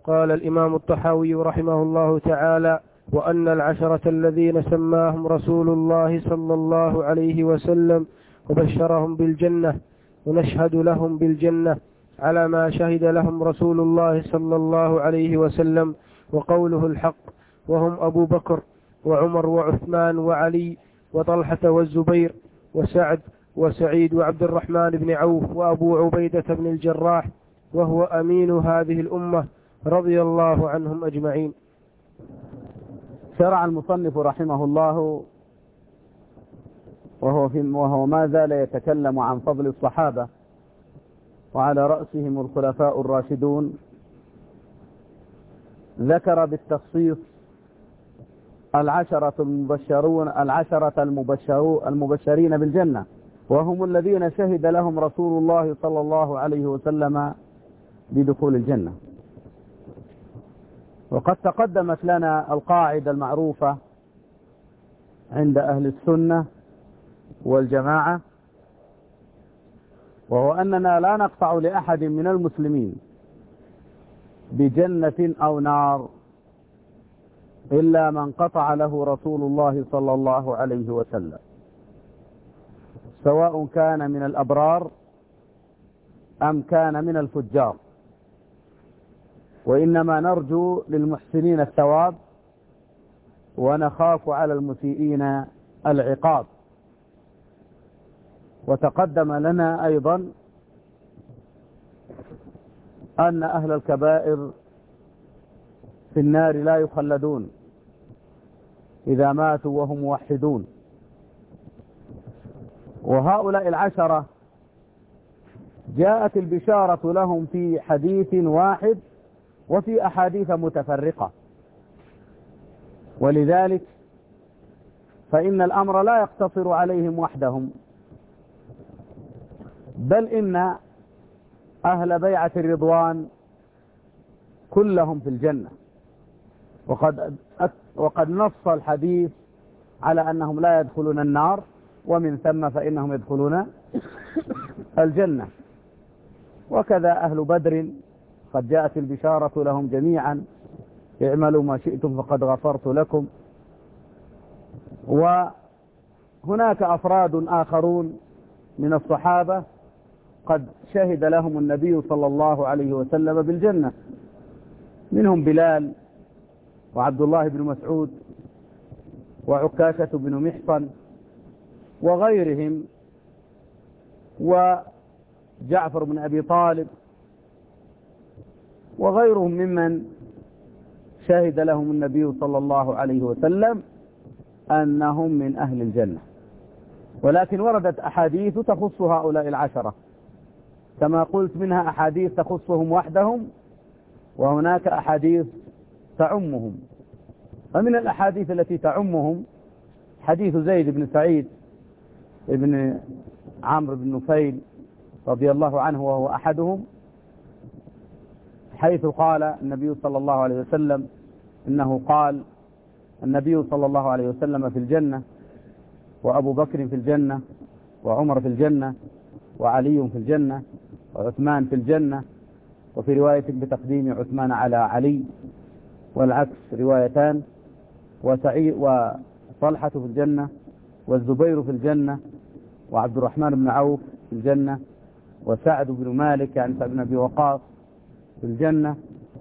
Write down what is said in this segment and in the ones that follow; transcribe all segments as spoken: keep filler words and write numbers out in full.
قال الإمام الطحاوي رحمه الله تعالى: وأن العشرة الذين سماهم رسول الله صلى الله عليه وسلم وبشرهم بالجنة ونشهد لهم بالجنة على ما شهد لهم رسول الله صلى الله عليه وسلم وقوله الحق، وهم أبو بكر وعمر وعثمان وعلي وطلحة والزبير وسعد وسعيد وعبد الرحمن بن عوف وأبو عبيدة بن الجراح، وهو أمين هذه الأمة رضي الله عنهم أجمعين. شرع المصنف رحمه الله وهو, في وهو ما زال يتكلم عن فضل الصحابة وعلى رأسهم الخلفاء الراشدون. ذكر بالتخصيص العشرة المبشرون العشرة المبشرون المبشرين بالجنة، وهم الذين شهد لهم رسول الله صلى الله عليه وسلم بدخول الجنة. وقد تقدمت لنا القاعدة المعروفة عند أهل السنة والجماعة، وهو أننا لا نقطع لأحد من المسلمين بجنة أو نار إلا من قطع له رسول الله صلى الله عليه وسلم، سواء كان من الأبرار أم كان من الفجار. وإنما نرجو للمحسنين الثواب ونخاف على المسيئين العقاب. وتقدم لنا أيضا أن أهل الكبائر في النار لا يخلدون إذا ماتوا وهم موحدون. وهؤلاء العشرة جاءت البشارة لهم في حديث واحد وفي أحاديث متفرقة، ولذلك فإن الأمر لا يقتصر عليهم وحدهم، بل إن أهل بيعة الرضوان كلهم في الجنة. وقد وقد نص الحديث على أنهم لا يدخلون النار، ومن ثم فإنهم يدخلون الجنة. وكذا أهل بدر قد جاءت البشارة لهم جميعا: اعملوا ما شئتم فقد غفرت لكم. وهناك أفراد آخرون من الصحابة قد شهد لهم النبي صلى الله عليه وسلم بالجنة، منهم بلال وعبد الله بن مسعود وعكاشة بن محصن وغيرهم، وجعفر بن أبي طالب وغيرهم ممن شهد لهم النبي صلى الله عليه وسلم أنهم من أهل الجنة. ولكن وردت أحاديث تخص هؤلاء العشرة كما قلت، منها أحاديث تخصهم وحدهم، وهناك أحاديث تعمهم. فمن الأحاديث التي تعمهم حديث زيد بن سعيد ابن عمرو بن نفيل رضي الله عنه، وهو أحدهم، حيث قال النبي صلى الله عليه وسلم إنه قال: النبي صلى الله عليه وسلم في الجنة، وأبو بكر في الجنة، وعمر في الجنة، وعلي في الجنة، وعثمان في الجنة، وفي رواية بتقديم عثمان على علي، والعكس روايتان، وسعيد وطلحة في الجنة، والزبير في الجنة، وعبد الرحمن بن عوف في الجنة، وسعد بن مالك يعني سعد بن أبي وقاص في الجنة،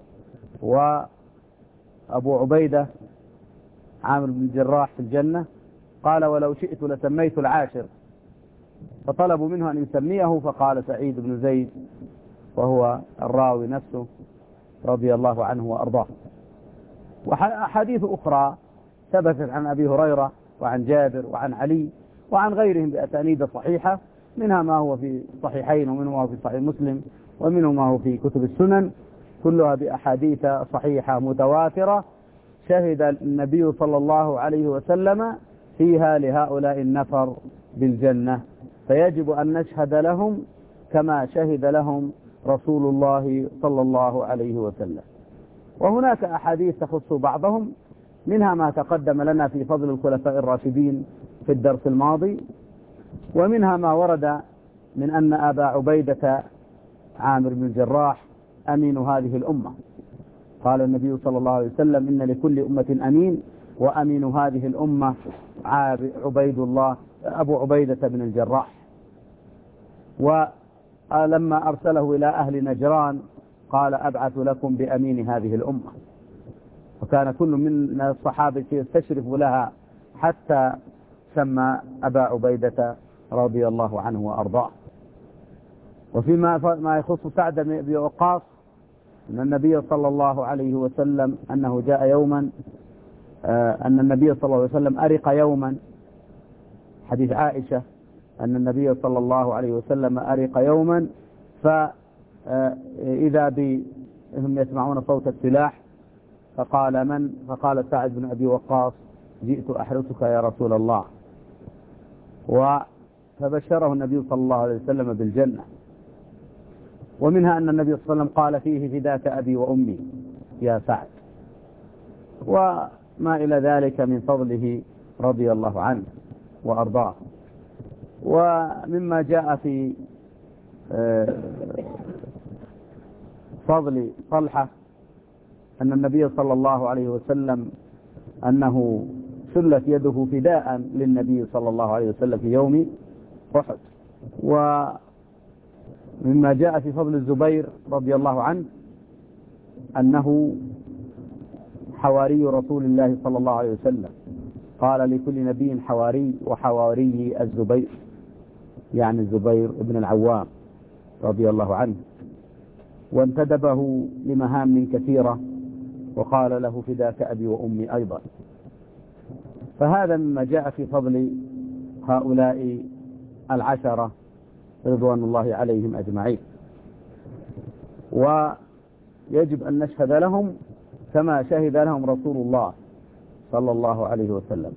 وأبو عبيدة عامر بن الجراح في الجنة. قال: ولو شئت لسميت العاشر، فطلبوا منه أن يسميه، فقال سعيد بن زيد، وهو الراوي نفسه رضي الله عنه وأرضاه. وأحاديث أخرى ثبتت عن أبي هريرة وعن جابر وعن علي وعن غيرهم بأسانيد صحيحة، منها ما هو في صحيحين، ومنه ما هو في صحيح مسلم، ومنه ما هو في كتب السنن، كلها بأحاديث صحيحة متواترة شهد النبي صلى الله عليه وسلم فيها لهؤلاء النفر بالجنة، فيجب أن نشهد لهم كما شهد لهم رسول الله صلى الله عليه وسلم. وهناك أحاديث تخص بعضهم، منها ما تقدم لنا في فضل الخلفاء الراشدين في الدرس الماضي، ومنها ما ورد من أن أبا عبيدة عامر بن الجراح أمين هذه الأمة. قال النبي صلى الله عليه وسلم إن لكل أمة أمين، وأمين هذه الأمة عبيد الله أبو عبيدة بن الجراح. ولما أرسله إلى أهل نجران قال أبعث لكم بأمين هذه الأمة، وكان كل من الصحابة يستشرف لها حتى سمى أبا عبيدة رضي الله عنه وأرضاه. وفيما ما يخص سعد بن أبي وقاص أن النبي صلى الله عليه وسلم أنه جاء يوما أن النبي صلى الله عليه وسلم أرق يوما، حديث عائشة أن النبي صلى الله عليه وسلم أرق يوما، فإذا بهم يسمعون صوت السلاح، فقال من؟ فقال سعد بن أبي وقاص جئت أحرسك يا رسول الله، فبشره النبي صلى الله عليه وسلم بالجنة. ومنها أن النبي صلى الله عليه وسلم قال فيه فداك أبي وأمي يا سعد، وما إلى ذلك من فضله رضي الله عنه وأرضاه. ومما جاء في فضل طلحة أن النبي صلى الله عليه وسلم أنه سلت يده فداء للنبي صلى الله عليه وسلم في يوم أحد. ومما جاء في فضل الزبير رضي الله عنه أنه حواري رسول الله صلى الله عليه وسلم، قال لكل نبي حواري، وحواري الزبير يعني الزبير بن العوام رضي الله عنه، وانتدبه لمهام كثيرة وقال له فداك أبي وأمي أيضا. فهذا مما جاء في فضل هؤلاء العشرة رضوان الله عليهم أجمعين، ويجب أن نشهد لهم كما شهد لهم رسول الله صلى الله عليه وسلم.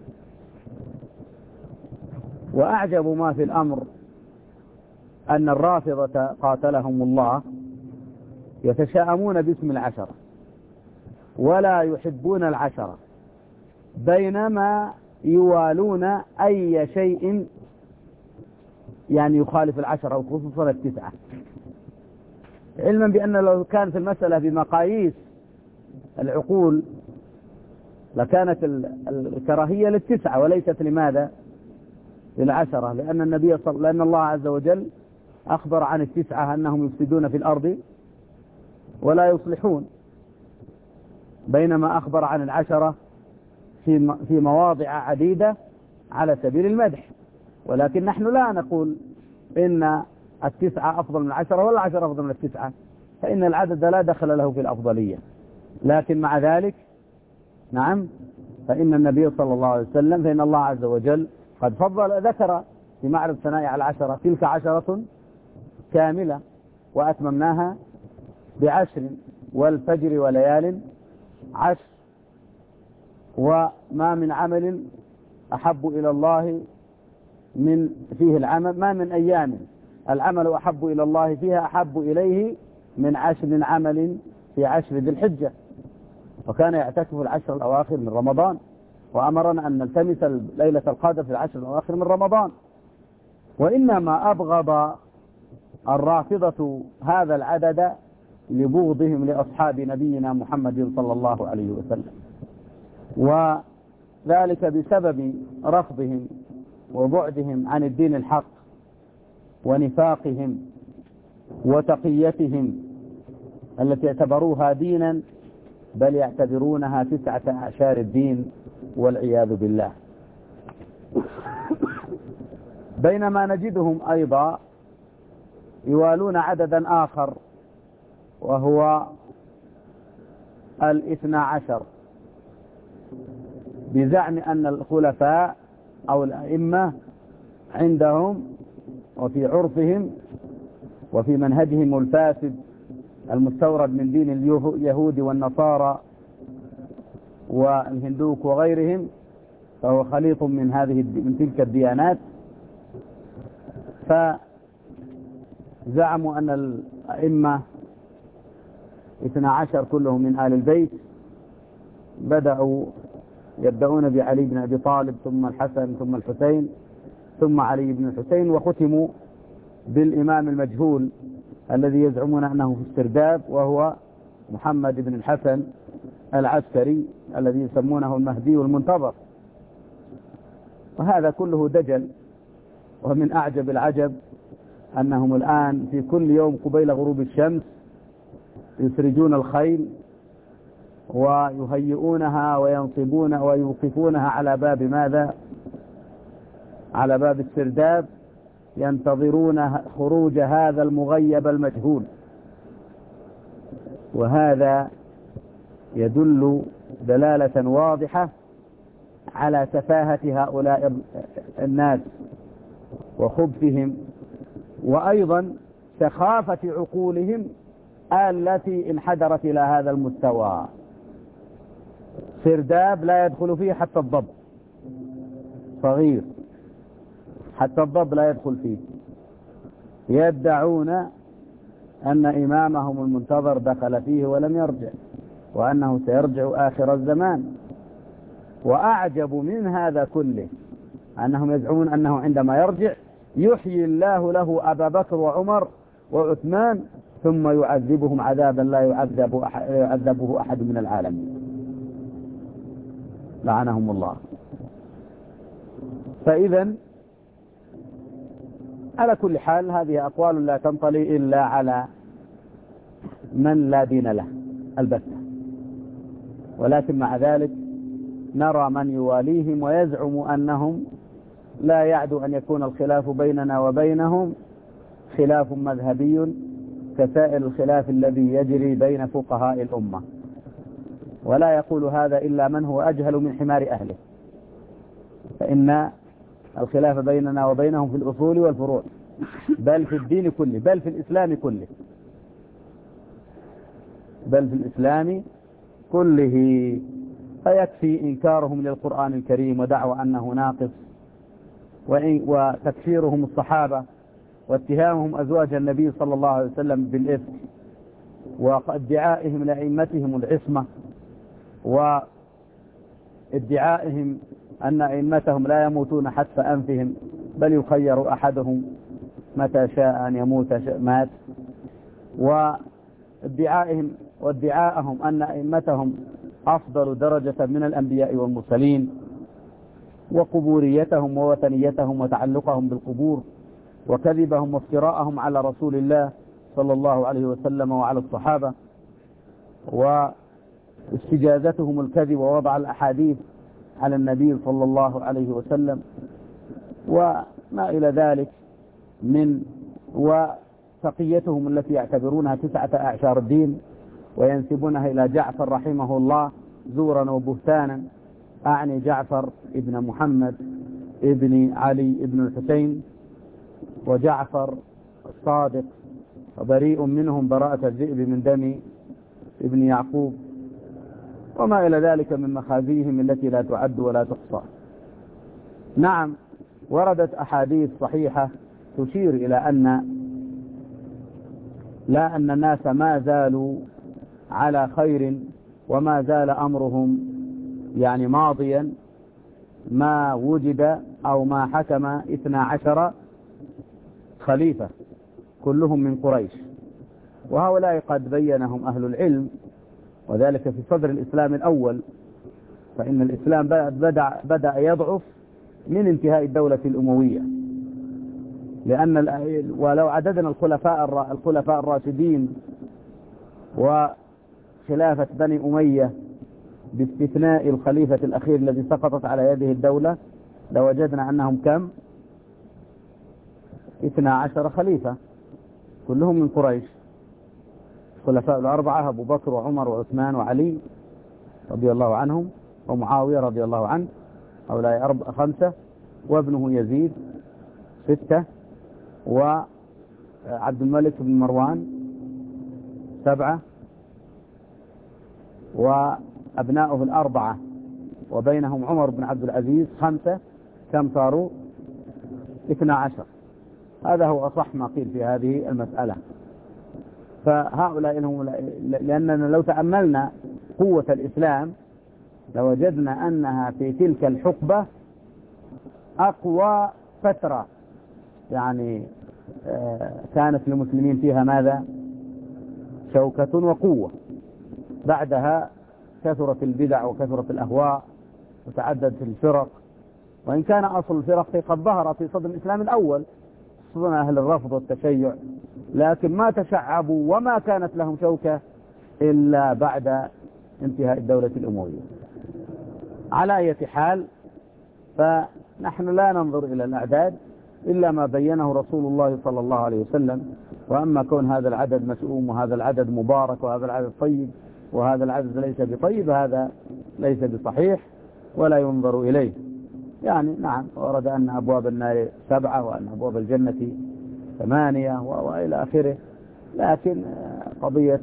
وأعجب ما في الأمر أن الرافضة قاتلهم الله يتشاءمون باسم العشرة ولا يحبون العشرة، بينما يوالون أي شيء يعني يخالف العشرة وخصوصا التسعة، علما بأن لو كانت المسألة بمقاييس العقول لكانت الكراهية للتسعة وليست لماذا؟ للعشرة، لأن النبي صلى لأن الله عز وجل أخبر عن التسعة أنهم يفسدون في الأرض ولا يصلحون، بينما أخبر عن العشرة في في مواضع عديدة على سبيل المدح. ولكن نحن لا نقول إن التسعة أفضل من العشرة ولا العشرة أفضل من التسعة، فإن العدد لا دخل له في الأفضلية. لكن مع ذلك نعم، فإن النبي صلى الله عليه وسلم فإن الله عز وجل قد فضل ذكر في معرض ثناء على العشرة تلك عشرة كاملة وأتممناها بعشر والفجر وليال عشر، وما من عمل أحب إلى الله من فيه العمل ما من أيام العمل أحب إلى الله فيها أحب إليه من عشر عمل في عشر ذي الحجة. وكان يعتكف العشر الأواخر من رمضان، وأمرنا أن نلتمس ليلة القدر في العشر الأواخر من رمضان. وإنما أبغض الرافضة هذا العدد لبغضهم لأصحاب نبينا محمد صلى الله عليه وسلم، وذلك بسبب رفضهم وبعدهم عن الدين الحق ونفاقهم وتقيتهم التي اعتبروها دينا، بل يعتبرونها تسعة أعشار الدين والعياذ بالله. بينما نجدهم أيضا يوالون عددا آخر وهو الاثنى عشر، بزعم أن الخلفاء أو الأئمة عندهم وفي عرفهم وفي منهجهم الفاسد المستورد من دين اليهود والنصارى والهندوك وغيرهم، فهو خليط من هذه من تلك الديانات، فزعموا أن الأئمة اثنى عشر كلهم من آل البيت، بدأوا يبدأون بعلي بن أبي طالب ثم الحسن ثم الحسين ثم علي بن الحسين، وختموا بالإمام المجهول الذي يزعمون أنه في السرداب وهو محمد بن الحسن العسكري الذي يسمونه المهدي المنتظر. وهذا كله دجل. ومن أعجب العجب أنهم الآن في كل يوم قبيل غروب الشمس يسرجون الخيل ويهيئونها وينصبون ويوقفونها على باب ماذا؟ على باب السرداب، ينتظرون خروج هذا المغيب المجهول. وهذا يدل دلالة واضحة على سفاهة هؤلاء الناس وخبثهم، وأيضا سخافة عقولهم التي انحدرت إلى هذا المستوى. سرداب لا يدخل فيه حتى الضب، صغير حتى الضب لا يدخل فيه. يدعون أن إمامهم المنتظر دخل فيه ولم يرجع، وأنه سيرجع آخر الزمان. وأعجب من هذا كله أنهم يزعمون أنه عندما يرجع يحيي الله له أبا بكر وعمر وعثمان ثم يعذبهم عذابا لا يعذب أحد يعذبه أحد من العالمين، لعنهم الله. فإذا على كل حال هذه أقوال لا تنطلي إلا على من لا دين له البتة، ولكن مع ذلك نرى من يواليهم ويزعم أنهم لا يعدو أن يكون الخلاف بيننا وبينهم خلاف مذهبي كسائر الخلاف الذي يجري بين فقهاء الأمة، ولا يقول هذا إلا من هو أجهل من حمار أهله. فإن الخلاف بيننا وبينهم في الأصول والفروع، بل في الدين كله، بل في الإسلام كله، بل في الإسلام كله. فيكفي إنكارهم للقرآن الكريم ودعوى أنه ناقص، وتكفيرهم الصحابة واتهامهم أزواج النبي صلى الله عليه وسلم بالإثم، وادعائهم لأئمتهم العصمة، وادعائهم أن أئمتهم لا يموتون حتف أنفهم بل يخير أحدهم متى شاء أن يموت مات، وادعائهم وادعاءهم أن أئمتهم أفضل درجة من الأنبياء والمرسلين، وقبوريتهم ووثنيتهم وتعلقهم بالقبور، وكذبهم وافتراءهم على رسول الله صلى الله عليه وسلم وعلى الصحابة، واستجازتهم الكذب ووضع الأحاديث على النبي صلى الله عليه وسلم، وما إلى ذلك من وتقيتهم التي يعتبرونها تسعة أعشار الدين وينسبونها إلى جعفر رحمه الله زورا وبهتانا. أعني جعفر ابن محمد ابن علي ابن الحسين، وجعفر الصادق وبريء منهم براءة الذئب من دم ابن يعقوب، وما إلى ذلك من مخازيهم التي لا تعد ولا تحصى. نعم، وردت أحاديث صحيحة تشير إلى أن لا أن الناس ما زالوا على خير وما زال أمرهم يعني ماضيا ما وجد أو ما حكم اثنا عشر خليفة كلهم من قريش، وهؤلاء قد بينهم أهل العلم، وذلك في صدر الإسلام الأول. فإن الإسلام بدأ, بدأ يضعف من انتهاء الدولة الأموية، لأن ولو عددنا الخلفاء الخلفاء الراشدين وخلافة بني أمية باستثناء الخليفة الأخير الذي سقطت على يده الدولة لوجدنا أنهم كم؟ اثنا عشر خليفة كلهم من قريش. الخلفاء الأربعة أبو بكر وعمر وعثمان وعلي رضي الله عنهم ومعاوية رضي الله عنه، هؤلاء أربعة خمسة، وابنه يزيد ستة، وعبد الملك بن مروان سبعة، وأبناؤه الأربعة وبينهم عمر بن عبد العزيز خمسة، كم صاروا؟ اثنا عشر. هذا هو أصح ما قيل في هذه المسألة. فهؤلاء هم، لأننا لو تأملنا قوة الإسلام لوجدنا أنها في تلك الحقبة أقوى فترة، يعني كانت للمسلمين فيها ماذا؟ شوكة وقوة. بعدها كثرت البدع وكثرت الأهواء وتعددت الفرق، وإن كان أصل الفرق قد ظهر في صدر الإسلام الأول خصوصا أهل الرفض والتشيع، لكن ما تشعبوا وما كانت لهم شوكة إلا بعد انتهاء الدولة الأموية. على أي حال، فنحن لا ننظر إلى الأعداد إلا ما بينه رسول الله صلى الله عليه وسلم. وأما كون هذا العدد مسؤوم وهذا العدد مبارك وهذا العدد طيب وهذا العدد ليس بطيب، هذا ليس بصحيح ولا ينظر إليه. يعني نعم ورد أن أبواب النار سبعة وأن أبواب الجنة ثمانية وإلى آخره، لكن قضية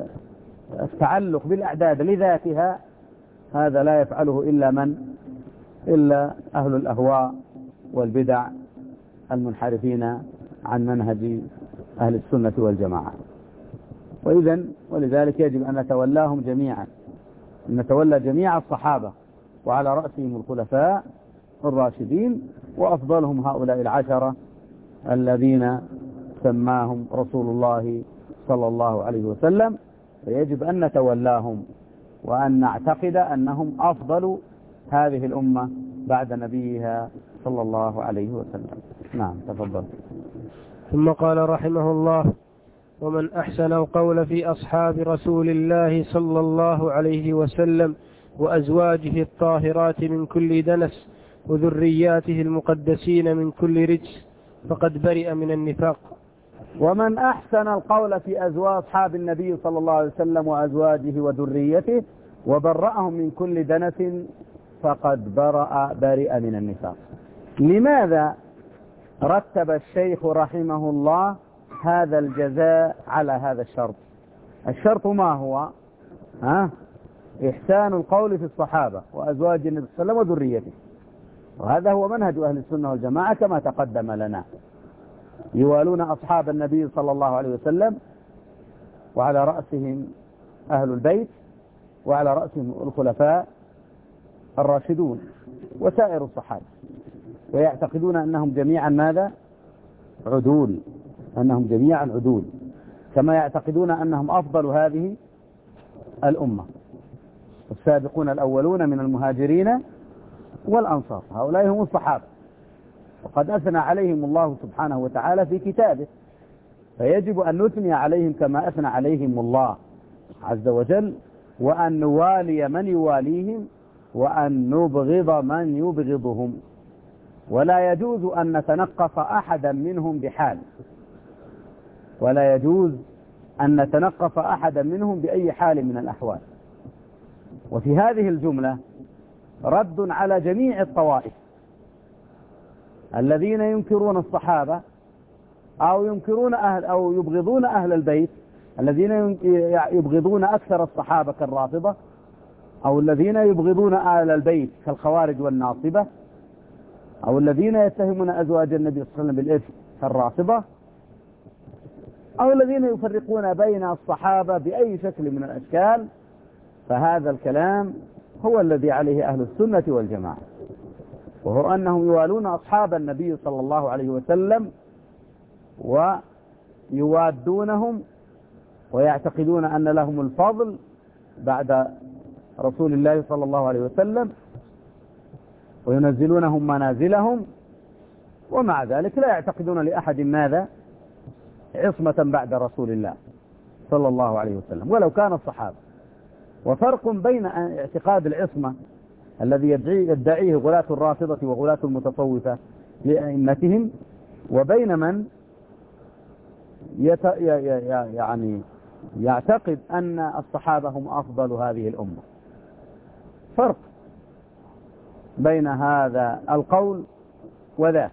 التعلق بالأعداد لذاتها هذا لا يفعله إلا من إلا أهل الأهواء والبدع المنحرفين عن منهج أهل السنة والجماعة. وإذن ولذلك يجب أن نتولاهم جميعا، أن نتولى جميع الصحابة وعلى رأسهم الخلفاء الراشدين، وأفضلهم هؤلاء العشرة الذين سماهم رسول الله صلى الله عليه وسلم، فيجب أن نتولاهم وأن نعتقد أنهم أفضل هذه الأمة بعد نبيها صلى الله عليه وسلم. نعم تفضل. ثم قال رحمه الله: ومن أحسن القول في أصحاب رسول الله صلى الله عليه وسلم وأزواجه الطاهرات من كل دنس وذرياته المقدسين من كل رجس فقد برئ من النفاق. ومن أحسن القول في أزواج أصحاب النبي صلى الله عليه وسلم وأزواجه وذريته وبرأهم من كل دنس فقد برأ برئ من النفاق. لماذا رتب الشيخ رحمه الله هذا الجزاء على هذا الشرط؟ الشرط ما هو؟ ها؟ إحسان القول في الصحابة وأزواج النبي صلى الله عليه وسلم وذريته، وهذا هو منهج أهل السنة والجماعة كما تقدم لنا. يوالون أصحاب النبي صلى الله عليه وسلم وعلى رأسهم أهل البيت وعلى رأسهم الخلفاء الراشدون وسائر الصحابة، ويعتقدون أنهم جميعا ماذا؟ عدول، أنهم جميعا عدول، كما يعتقدون أنهم أفضل هذه الأمة. السابقون الأولون من المهاجرين والأنصار هؤلاء هم الصحابة، وقد أثنى عليهم الله سبحانه وتعالى في كتابه، فيجب أن نثني عليهم كما أثنى عليهم الله عز وجل، وأن نوالي من يواليهم وأن نبغض من يبغضهم، ولا يجوز أن نتنقص أحدا منهم بحال، ولا يجوز أن نتنقص أحدا منهم بأي حال من الأحوال. وفي هذه الجملة رد على جميع الطوائف الذين ينكرون الصحابة أو ينكرون أهل أو يبغضون أهل البيت، الذين يبغضون أكثر الصحابة كالرافضة، أو الذين يبغضون أهل البيت كالخوارج والناصبة، أو الذين يتهمون أزواج النبي صلى الله عليه وسلم بالإثم كالرافضة، أو الذين يفرقون بين الصحابة بأي شكل من الأشكال. فهذا الكلام هو الذي عليه أهل السنة والجماعة، وهو أنهم يوالون أصحاب النبي صلى الله عليه وسلم ويوادونهم ويعتقدون أن لهم الفضل بعد رسول الله صلى الله عليه وسلم وينزلونهم منازلهم، ومع ذلك لا يعتقدون لأحد ماذا؟ عصمة بعد رسول الله صلى الله عليه وسلم ولو كان الصحابة. وفرق بين اعتقاد العصمة الذي يدعيه غلاة الرافضة وغلاة المتصوفة لأئمتهم وبين من يت... يعني يعتقد أن الصحابة هم أفضل هذه الأمة. فرق بين هذا القول وذاك،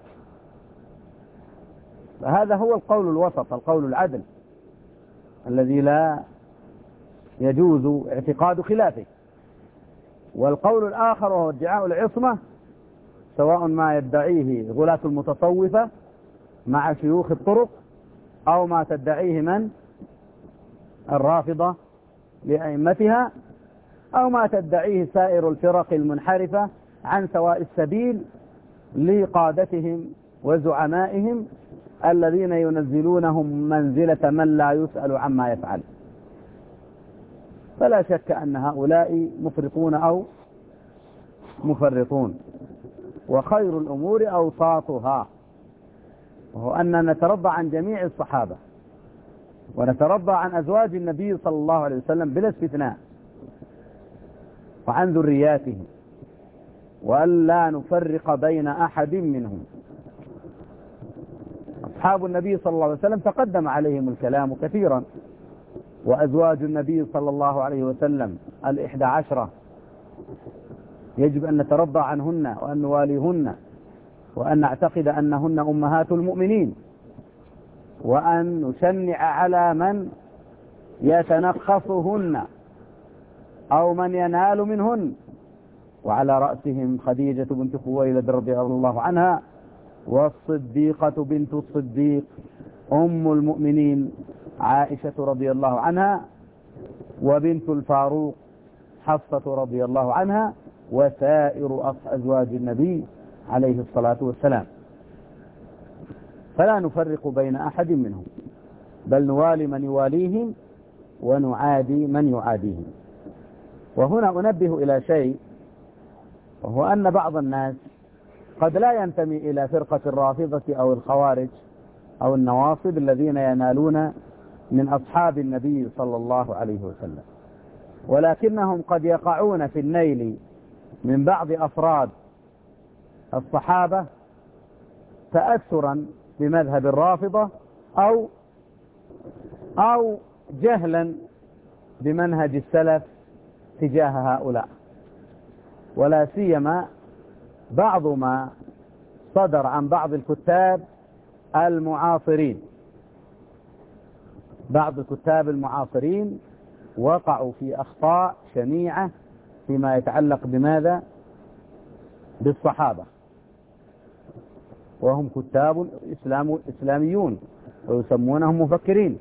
فهذا هو القول الوسط، القول العدل الذي لا يجوز اعتقاد خلافه. والقول الآخر وهو ادعاء العصمة، سواء ما يدعيه غلاة المتصوفة مع شيوخ الطرق أو ما تدعيه من الرافضة لأئمتها أو ما تدعيه سائر الفرق المنحرفة عن سواء السبيل لقادتهم وزعمائهم الذين ينزلونهم منزلة من لا يسأل عما يفعل. فلا شك أن هؤلاء مفرطون أو مفرطون. وخير الأمور أوساطها، وهو أن نترضى عن جميع الصحابة ونترضى عن أزواج النبي صلى الله عليه وسلم بلا استثناء وعن ذرياته، وأن لا نفرق بين أحد منهم. أصحاب النبي صلى الله عليه وسلم تقدم عليهم الكلام كثيرا، وأزواج النبي صلى الله عليه وسلم الإحدى عشرة يجب أن نترضى عنهن وأن نواليهن وأن نعتقد أنهن أمهات المؤمنين، وأن نشنع على من يتنقصهن أو من ينال منهن، وعلى رأسهم خديجة بنت خويلد رضي الله عنها، والصديقة بنت الصديق أم المؤمنين عائشة رضي الله عنها، وبنت الفاروق حفصة رضي الله عنها، وسائر أزواج النبي عليه الصلاة والسلام. فلا نفرق بين أحد منهم، بل نوالي من يواليهم ونعادي من يعاديهم. وهنا أنبه إلى شيء، وهو أن بعض الناس قد لا ينتمي إلى فرقة الرافضة أو الخوارج أو النواصب الذين ينالون من أصحاب النبي صلى الله عليه وسلم، ولكنهم قد يقعون في النيل من بعض أفراد الصحابة تأثرا بمذهب الرافضة أو أو جهلا بمنهج السلف تجاه هؤلاء، ولا سيما بعض ما صدر عن بعض الكتاب المعاصرين. بعض الكتاب المعاصرين وقعوا في أخطاء شنيعة فيما يتعلق بماذا؟ بالصحابة، وهم كتاب إسلام إسلاميون ويسمونهم مفكرين.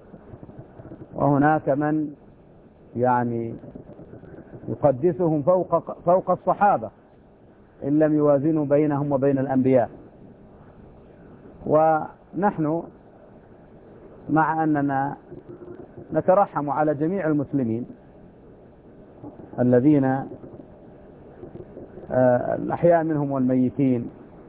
وهناك من يعني يقدسهم فوق فوق الصحابة إن لم يوازنوا بينهم وبين الأنبياء. ونحن مع أننا نترحم على جميع المسلمين الذين الأحياء منهم والميتين،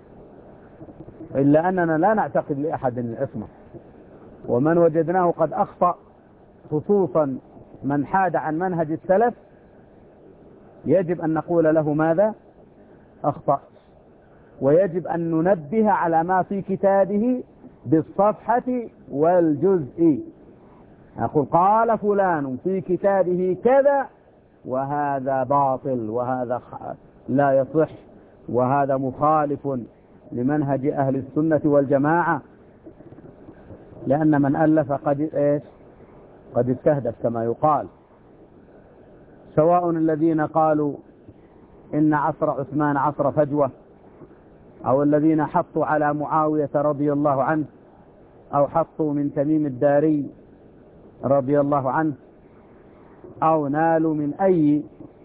إلا أننا لا نعتقد لأحد العصمة، ومن وجدناه قد أخطأ خصوصا من حاد عن منهج السلف يجب أن نقول له ماذا؟ أخطأ، ويجب أن ننبه على ما في كتابه بالصفحة والجزء، نقول قال فلان في كتابه كذا وهذا باطل وهذا لا يصح وهذا مخالف لمنهج أهل السنة والجماعة، لأن من ألف قد إيش قد استهدف كما يقال. سواء الذين قالوا إن عصر عثمان عصر فجوة، أو الذين حطوا على معاوية رضي الله عنه، أو حطوا من تميم الداري رضي الله عنه، أو نالوا من أي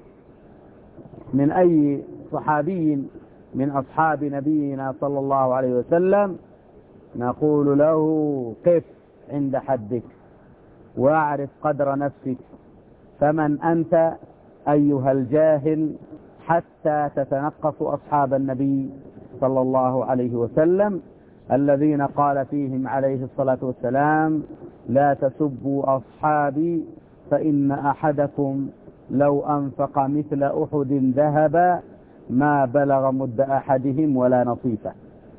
من أي صحابي من أصحاب نبينا صلى الله عليه وسلم، نقول له قف عند حدك واعرف قدر نفسك، فمن أنت أيها الجاهل حتى تتنقص أصحاب النبي صلى الله عليه وسلم الذين قال فيهم عليه الصلاة والسلام لا تسبوا أصحابي فإن أحدكم لو أنفق مثل أحد ذهبا ما بلغ مد أحدهم ولا نصيفه.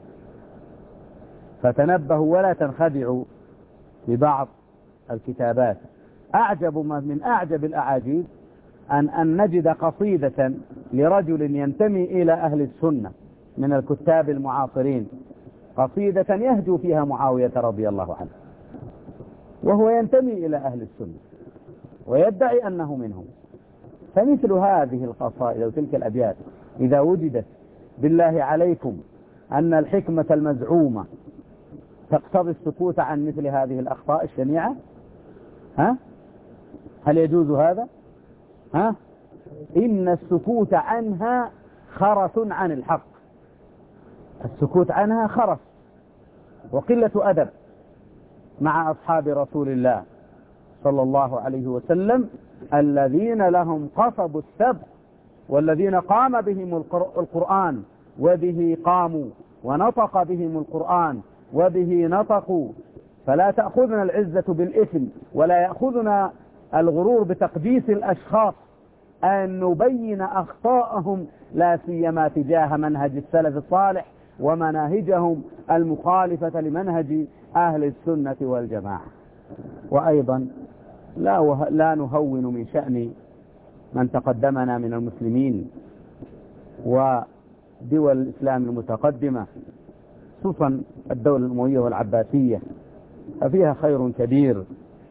فتنبهوا ولا تنخدعوا ببعض الكتابات. أعجب ما من أعجب الأعاجيب أن, أن نجد قصيدة لرجل ينتمي إلى أهل السنة من الكتاب المعاصرين، قصيدة يهجو فيها معاوية رضي الله عنه، وهو ينتمي إلى أهل السنة ويدعي أنه منهم. فمثل هذه القصائد وتلك الأبيات إذا وجدت، بالله عليكم أن الحكمة المزعومة تقتضي السكوت عن مثل هذه الأخطاء الشنيعة؟ ها؟ هل يجوز هذا؟ ها؟ إن السكوت عنها خرس عن الحق، السكوت عنها خرس وقلة أدب مع أصحاب رسول الله صلى الله عليه وسلم الذين لهم قصب السبق، والذين قام بهم القرآن وبه قاموا، ونطق بهم القرآن وبه نطقوا. فلا تأخذنا العزة بالإثم، ولا يأخذنا الغرور بتقديس الأشخاص، أن نبين أخطاءهم لا سيما تجاه منهج السلف الصالح ومناهجهم المخالفة لمنهج أهل السنة والجماعة. وأيضا لا, وه... لا نهون من شأن من تقدمنا من المسلمين ودول الإسلام المتقدمة، خصوصا الدولة الأموية والعباسية، ففيها خير كبير،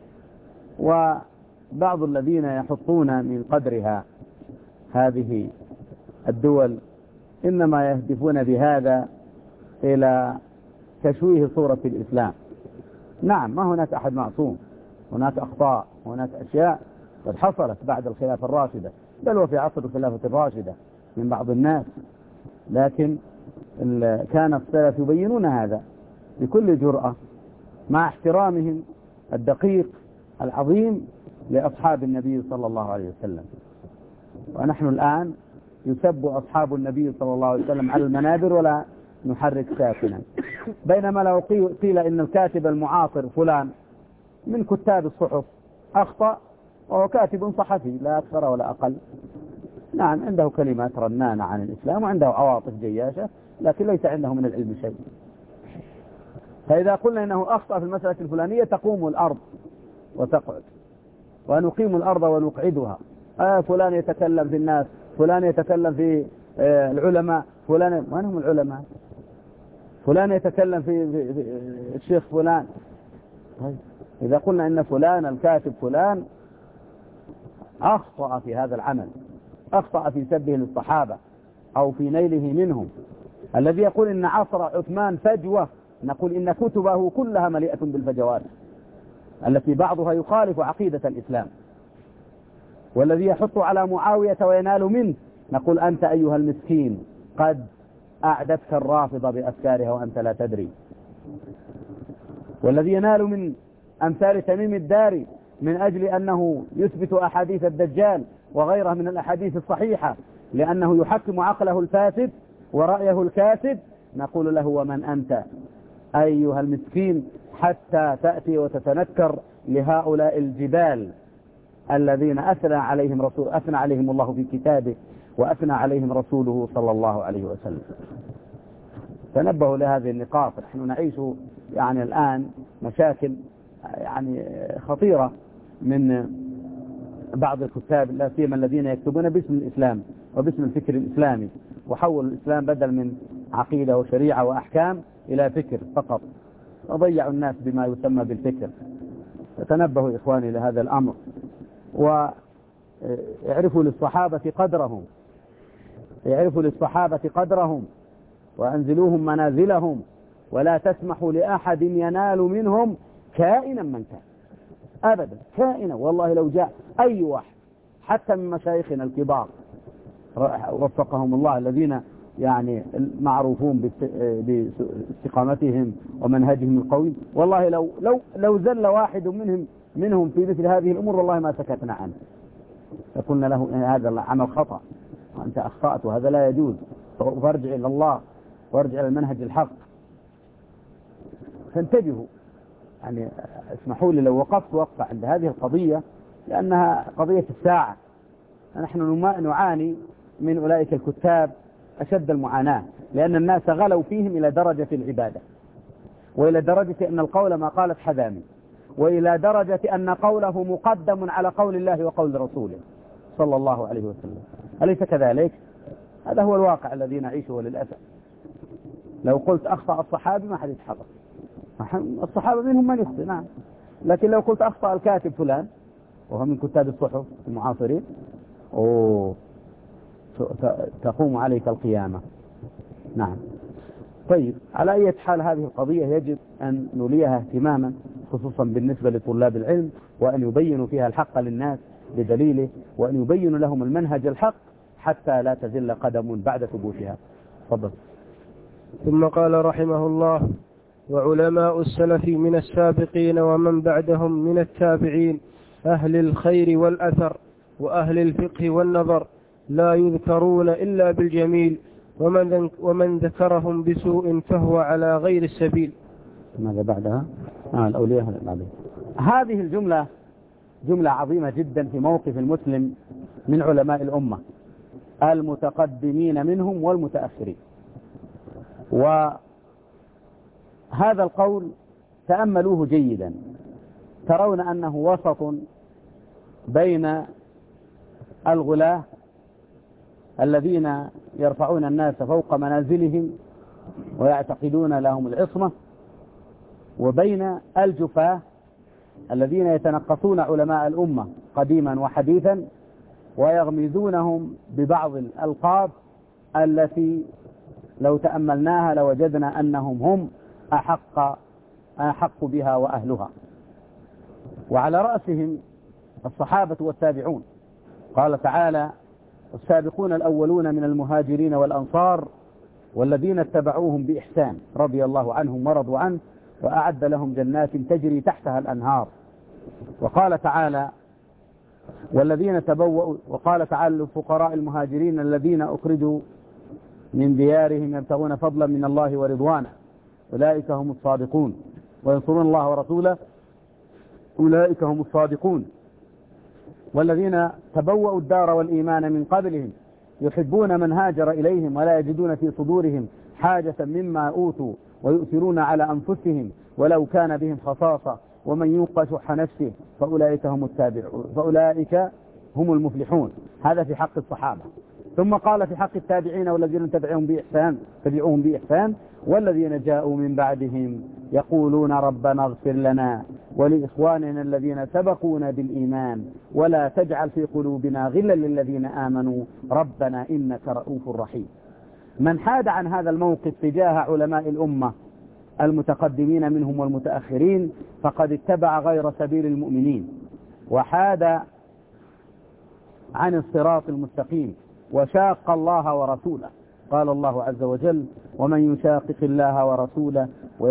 وبعض الذين يحطون من قدرها هذه الدول إنما يهدفون بهذا إلى تشويه صورة الإسلام. نعم، ما هناك أحد معصوم، هناك أخطاء، هناك أشياء قد حصلت بعد الخلافة الراشدة، بل وفي عصر الخلافة الراشدة من بعض الناس، لكن كان السلف يبينون هذا بكل جرأة مع احترامهم الدقيق العظيم لأصحاب النبي صلى الله عليه وسلم. ونحن الآن يسب أصحاب النبي صلى الله عليه وسلم على المنابر ولا نحرك ساكنا، بينما لو قيل إن الكاتب المعاصر فلان من كتاب الصحف أخطأ، وهو كاتب صحفي لا أكثر ولا أقل، نعم عنده كلمات رنانة عن الإسلام وعنده عواطف جياشة، لكن ليس عنده من العلم شيء. فإذا قلنا إنه أخطأ في المسألة الفلانية تقوم الأرض وتقعد، ونقيم الأرض ونقعدها. آه فلان يتكلم في الناس، فلان يتكلم في آه العلماء، فلان وين هم العلماء؟ فلان يتكلم في, في, في الشيخ فلان. طيب إذا قلنا إن فلان الكاتب فلان أخطأ في هذا العمل، أخطأ في سبه للصحابة أو في نيله منهم، الذي يقول إن عصر عثمان فجوة، نقول إن كتبه كلها مليئة بالفجوات التي بعضها يخالف عقيدة الإسلام. والذي يحط على معاوية وينال منه، نقول أنت أيها المسكين قد أعدتك الرافضة بأفكارها وأنت لا تدري. والذي ينال من أمثال تميم الداري من أجل أنه يثبت أحاديث الدجال وغيرها من الأحاديث الصحيحة لأنه يحكم عقله الفاسد ورأيه الكاسد، نقول له ومن أنت أيها المسكين حتى تأتي وتتنكر لهؤلاء الجبال الذين أثنى عليهم رسول أثنى عليهم الله في كتابه وأثنى عليهم رسوله صلى الله عليه وسلم. تنبهوا لهذه النقاط. نحن نعيش يعني الآن مشاكل يعني خطيرة من بعض الكتاب، لا سيما الذين يكتبون باسم الإسلام وباسم الفكر الإسلامي، وحولوا الإسلام بدل من عقيدة وشريعة وأحكام إلى فكر فقط، وضيعوا الناس بما يسمى بالفكر. فتنبهوا إخواني لهذا الأمر، ويعرفوا للصحابة قدرهم، يعرفوا للصحابة قدرهم وأنزلوهم منازلهم، ولا تسمحوا لأحد ينال منهم كائنا من كان أبدا، كائنا. والله لو جاء أي واحد حتى من مشايخنا الكبار وفقهم الله الذين يعني معروفون باستقامتهم ومنهجهم القوي، والله لو لو لو زل واحد منهم منهم في مثل هذه الأمور والله ما سكتنا عنه، فقلنا له هذا العمل خطأ وأنت أخطأت وهذا لا يجوز، فارجع إلى الله وارجع إلى المنهج الحق. فانتبهوا، يعني اسمحوا لي لو وقفت وقفة عند هذه القضية لأنها قضية الساعة. نحن نعاني من أولئك الكتاب أشد المعاناة، لأن الناس غلوا فيهم إلى درجة العبادة، وإلى درجة أن القول ما قالت حذامي، وإلى درجة أن قوله مقدم على قول الله وقول رسوله صلى الله عليه وسلم. أليس كذلك؟ هذا هو الواقع الذي نعيشه للأسف. لو قلت أخطأ الصحابي ما حد يتحرك، الصحابة منهم من يخطئ نعم، لكن لو قلت أخطأ الكاتب فلان وهو من كتاب الصحف المعاصرين أوه تقوم عليك القيامة. نعم. طيب، على أي حال هذه القضية يجب أن نوليها اهتماما، خصوصا بالنسبة لطلاب العلم، وأن يبينوا فيها الحق للناس بدليله، وأن يبينوا لهم المنهج الحق حتى لا تزل قدم بعد ثبوتها. تفضل. ثم قال رحمه الله: وعلماء السلف من السابقين ومن بعدهم من التابعين أهل الخير والأثر وأهل الفقه والنظر لا يذكرون إلا بالجميل، ومن, ومن ذكرهم بسوء فهو على غير السبيل. ماذا بعدها؟ آه الأولياء بعدها. هذه الجملة جملة عظيمة جدا في موقف المسلم من علماء الأمة المتقدمين منهم والمتأخرين. وهذا القول تأملوه جيدا، ترون أنه وسط بين الغلاة الذين يرفعون الناس فوق منازلهم ويعتقدون لهم العصمة، وبين الجفاة الذين يتنقصون علماء الأمة قديما وحديثا ويغمزونهم ببعض الألقاب التي لو تأملناها لوجدنا أنهم هم أحق, أحق بها وأهلها، وعلى رأسهم الصحابة والتابعون. قال تعالى: السابقون الأولون من المهاجرين والأنصار والذين اتبعوهم بإحسان رضي الله عنهم ورضوا عنه وأعد لهم جنات تجري تحتها الأنهار. وقال تعالى: والذين تبوأوا وقال تعالى: الفقراء المهاجرين الذين أخرجوا من ديارهم يبتغون فضلا من الله ورضوانه أولئك هم الصادقون وينصرون الله ورسوله أولئك هم الصادقون. والذين تبوأوا الدار والإيمان من قبلهم يحبون من هاجر إليهم ولا يجدون في صدورهم حاجة مما أوتوا ويؤثرون على أنفسهم ولو كان بهم خصاصة ومن يوق شح نفسه فأولئك هم التابعون فأولئك هم المفلحون. هذا في حق الصحابة. ثم قال في حق التابعين والذين تبعوهم بإحسان تبعوهم بإحسان والذين جاءوا من بعدهم يقولون ربنا اغفر لنا ولإخواننا الذين سبقونا بالإيمان ولا تجعل في قلوبنا غلا للذين آمنوا ربنا إنك رؤوف رحيم. من حاد عن هذا الموقف تجاه علماء الأمة المتقدمين منهم والمتأخرين فقد اتبع غير سبيل المؤمنين وحاد عن الصراط المستقيم وشاق الله ورسوله. قال الله عز وجل: ومن يشاقق الله ورسوله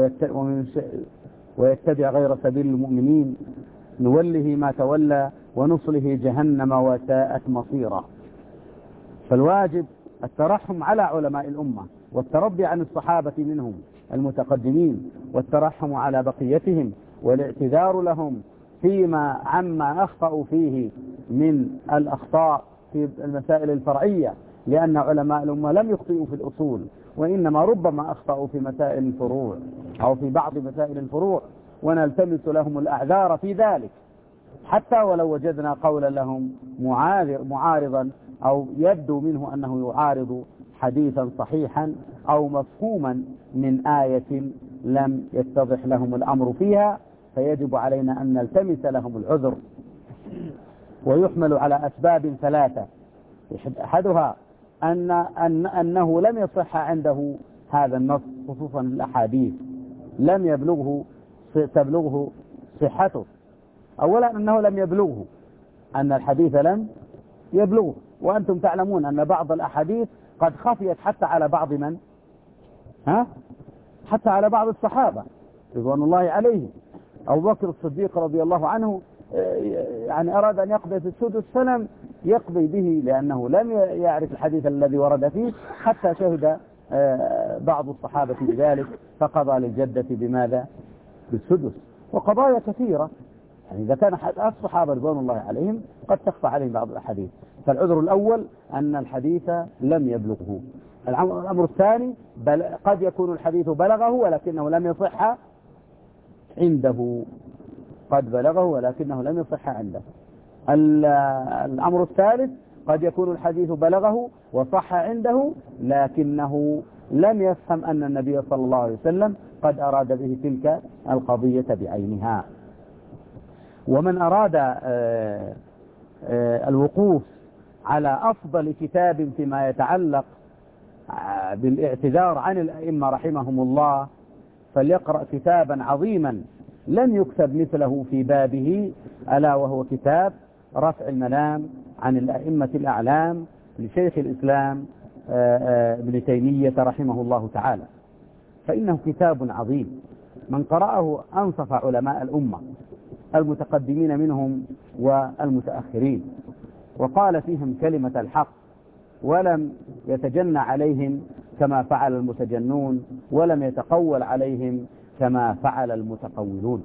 ويتبع غير سبيل المؤمنين نوله ما تولى ونصله جهنم وساءت مصيرا. فالواجب الترحم على علماء الأمة والتربي عن الصحابة منهم المتقدمين والترحم على بقيتهم والاعتذار لهم فيما عما أخطأوا فيه من الأخطاء في المسائل الفرعية، لأن علماء الأمة لم يخطئوا في الأصول وإنما ربما أخطأوا في مسائل الفروع أو في بعض مسائل الفروع ونلتمس لهم الأعذار في ذلك، حتى ولو وجدنا قولا لهم معارضا أو يبدو منه أنه يعارض حديثا صحيحا أو مفهوما من آية لم يتضح لهم الأمر فيها، فيجب علينا أن نلتمس لهم العذر. ويحمل على أسباب ثلاثة: أحدها أن أن أنه لم يصح عنده هذا النص خصوصا الأحاديث لم يبلغه تبلغه صحته. أولا أنه لم يبلغه، أن الحديث لم يبلغه، وأنتم تعلمون أن بعض الأحاديث قد خفيت حتى على بعض من ها حتى على بعض الصحابة رضوان الله عليهم. أبو بكر الصديق رضي الله عنه يعني أراد أن يقضي في السدس فلم يقضي به لأنه لم يعرف الحديث الذي ورد فيه حتى شهد بعض الصحابة بذلك فقضى للجدة بماذا؟ بالسدس. وقضايا كثيرة يعني إذا كان الصحابة رضوان الله عليهم قد تخفى عليهم بعض الأحاديث. فالعذر الأول أن الحديث لم يبلغه. الأمر الثاني بل قد يكون الحديث بلغه ولكنه لم يصح عنده، قد بلغه ولكنه لم يصح عنده. الأمر الثالث قد يكون الحديث بلغه وصح عنده لكنه لم يفهم أن النبي صلى الله عليه وسلم قد أراد به تلك القضية بعينها. ومن أراد الوقوف على أفضل كتاب فيما يتعلق بالاعتذار عن الأئمة رحمهم الله فليقرأ كتابا عظيما لم يكتب مثله في بابه، ألا وهو كتاب رفع الملام عن الأئمة الأعلام لشيخ الإسلام ابن تيمية رحمه الله تعالى. فإنه كتاب عظيم من قرأه أنصف علماء الأمة المتقدمين منهم والمتأخرين، وقال فيهم كلمة الحق ولم يتجنى عليهم كما فعل المتجنون، ولم يتقول عليهم كما فعل المتقولون.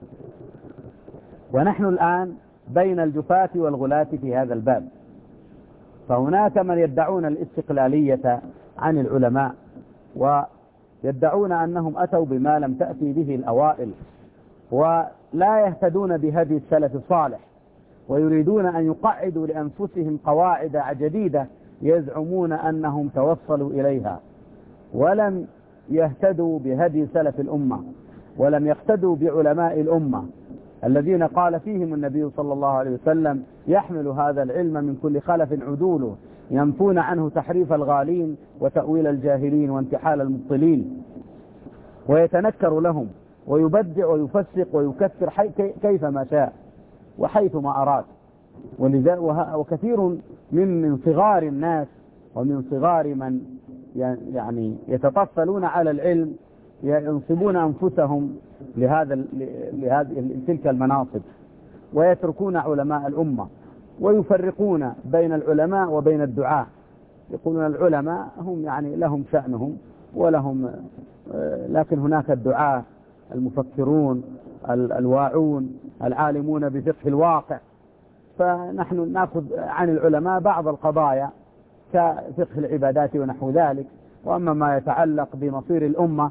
ونحن الآن بين الجفاة والغلاة في هذا الباب، فهناك من يدعون الاستقلالية عن العلماء، ويدعون أنهم أتوا بما لم تأتي به الأوائل، ولا يهتدون بهدي السلف الصالح، ويريدون أن يقعدوا لأنفسهم قواعد جديدة يزعمون أنهم توصلوا إليها، ولم يهتدوا بهدي سلف الأمة، ولم يقتدوا بعلماء الأمة الذين قال فيهم النبي صلى الله عليه وسلم: يحمل هذا العلم من كل خلف عدوله، ينفون عنه تحريف الغالين وتأويل الجاهلين وانتحال المبطلين. ويتنكر لهم ويبدع ويفسق ويكفر كيفما شاء وحيثما أراد. وكثير من من صغار الناس ومن صغار من يعني يتطفلون على العلم ينصبون أنفسهم لهذا لهذه تلك المناصب، ويتركون علماء الأمة، ويفرقون بين العلماء وبين الدعاة. يقولون العلماء هم يعني لهم شأنهم ولهم، لكن هناك الدعاة المفكرون الواعون العالمون بفقه الواقع. فنحن نأخذ عن العلماء بعض القضايا كفقه العبادات ونحو ذلك، وأما ما يتعلق بمصير الأمة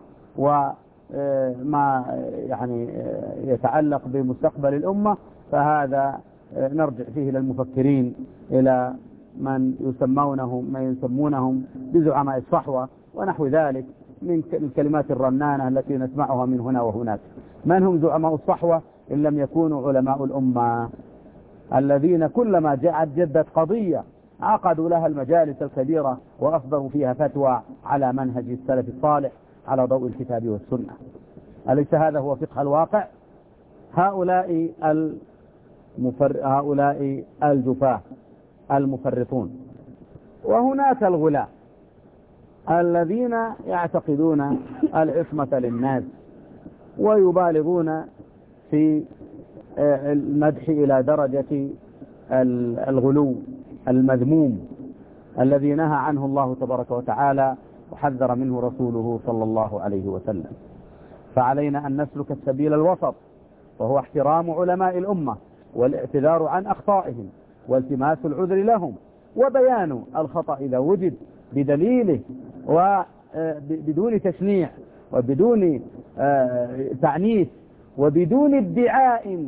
وما يعني يتعلق بمستقبل الأمة فهذا نرجع فيه إلى المفكرين، إلى من يسمونهم ما يسمونهم بزعماء الصحوة ونحو ذلك من الكلمات الرنانة التي نسمعها من هنا وهناك. من هم زعماء الصحوة إن لم يكونوا علماء الأمة الذين كلما جاءت جدت قضية عقدوا لها المجالس الكبيرة وأصدروا فيها فتوى على منهج السلف الصالح على ضوء الكتاب والسنة. أليس هذا هو فقه الواقع؟ هؤلاء المفر... هؤلاء الجفاة المفرطون. وهناك الغلاة الذين يعتقدون العصمة للناس ويبالغون في المدح إلى درجة الغلو المذموم الذي نهى عنه الله تبارك وتعالى وحذر منه رسوله صلى الله عليه وسلم. فعلينا أن نسلك السبيل الوسط، وهو احترام علماء الأمة والاعتذار عن أخطائهم والتماس العذر لهم وبيان الخطأ إذا وجد بدليله وبدون تشنيع وبدون تعنيف وبدون ادعاء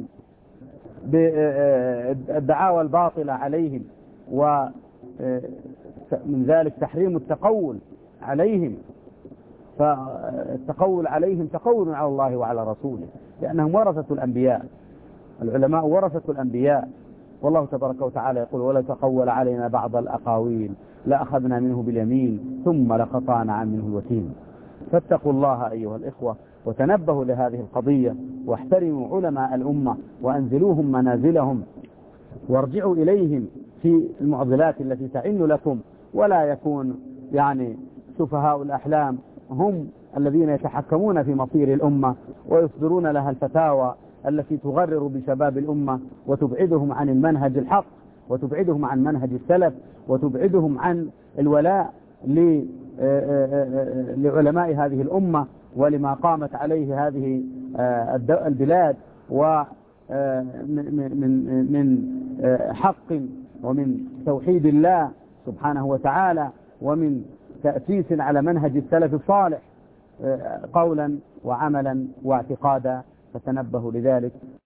بالدعاوى الباطلة عليهم، ومن ذلك تحريم التقول عليهم. فالتقول عليهم تقول على الله وعلى رسوله، لأنهم ورثة الأنبياء. العلماء ورثة الأنبياء، والله تبارك وتعالى يقول: ولا تقول علينا بعض الأقاويل لأخذنا منه باليمين ثم لقطعنا عن منه الوتين. فاتقوا الله أيها الإخوة وتنبهوا لهذه القضية، واحترموا علماء الأمة وأنزلوهم منازلهم، وارجعوا إليهم في المعضلات التي تعن لكم، ولا يكون يعني سفهاء الأحلام هم الذين يتحكمون في مصير الأمة ويصدرون لها الفتاوى التي تغرر بشباب الأمة وتبعدهم عن المنهج الحق وتبعدهم عن منهج السلف وتبعدهم عن الولاء لعلماء هذه الأمة ولما قامت عليه هذه البلاد، ومن حق ومن توحيد الله سبحانه وتعالى ومن تأسيس على منهج السلف الصالح قولا وعملا واعتقادا. فتنبهوا لذلك.